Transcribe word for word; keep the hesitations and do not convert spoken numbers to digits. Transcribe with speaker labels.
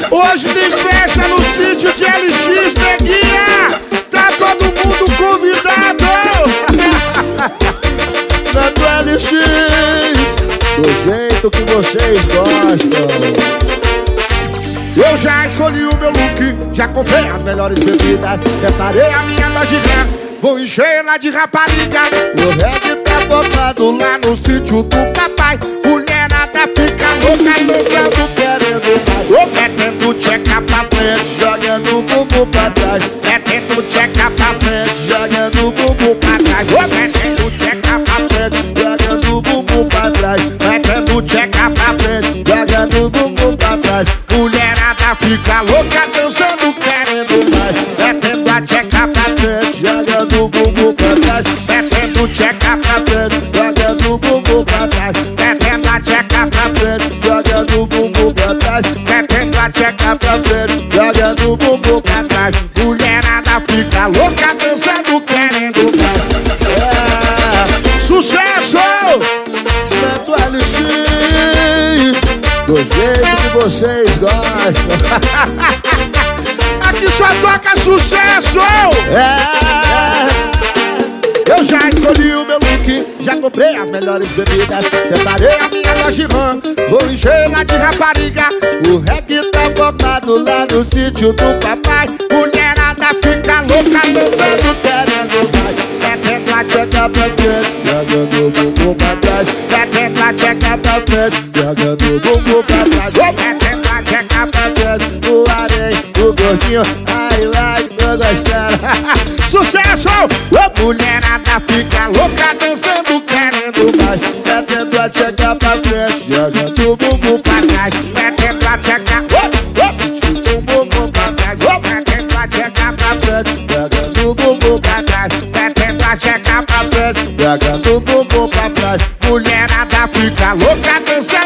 Speaker 1: Hoje tem festa no sítio de L X, neguinha. Tá todo mundo convidado. Na do L X, do jeito que vocês gostam. Eu já escolhi o meu look, já comprei as melhores bebidas, separei a minha da Giran, vou encher ela de rapariga. O reggae tá botado lá no sítio do papai. Mulherada fica louca, dançando, querendo mais. Ô, metendo tcheca pra frente, jogando o bumbum pra trás. Metendo tcheca pra frente, jogando o bumbum pra trás. Ô, metendo tcheca pra frente, jogando o bumbum pra trás. Metendo tcheca pra frente, jogando o bumbum pra trás. Mulherada fica louca, dançando, querendo mais. Metendo a tcheca pra frente, jogando o bumbum pra trás. Metendo tcheca pra frente, jogando o bumbum pra trás. Metendo a tcheca pra frente, jogando o bumbum pra trás. Metendo a tcheca pra frente, jogando o bumbum pra trás. Mulherada fica louca, dançando, querendo mais. É, sucesso! Santo L X, do jeito que vocês gostam. Aqui só toca sucesso! É, eu já escolhi o meu look, já comprei as melhores bebidas, separei a minha da Giran, vou encher ela de rapariga. O reggae tá botado lá no sítio do papai. Mulherada fica louca, dançando, querendo mais. Metendo a tcheca pra frente, jogando o bumbum pra trás. Metendo a tcheca pra frente, jogando o bumbum pra trás. Metendo a tcheca pra frente, no areia, no gordinho. Ai, ai, tô gostando. Sucesso! Ô, mulherada fica louca, dançando, querendo mais. Metendo a tcheca pra frente, jogando o bumbum pra trás. Metendo a tcheca, o bumbum pra trás. Metendo a tcheca pra frente, jogando o bumbum pra trás. Metendo a tcheca pra frente, jogando o bumbum pra trás. Mulherada fica louca, dançando.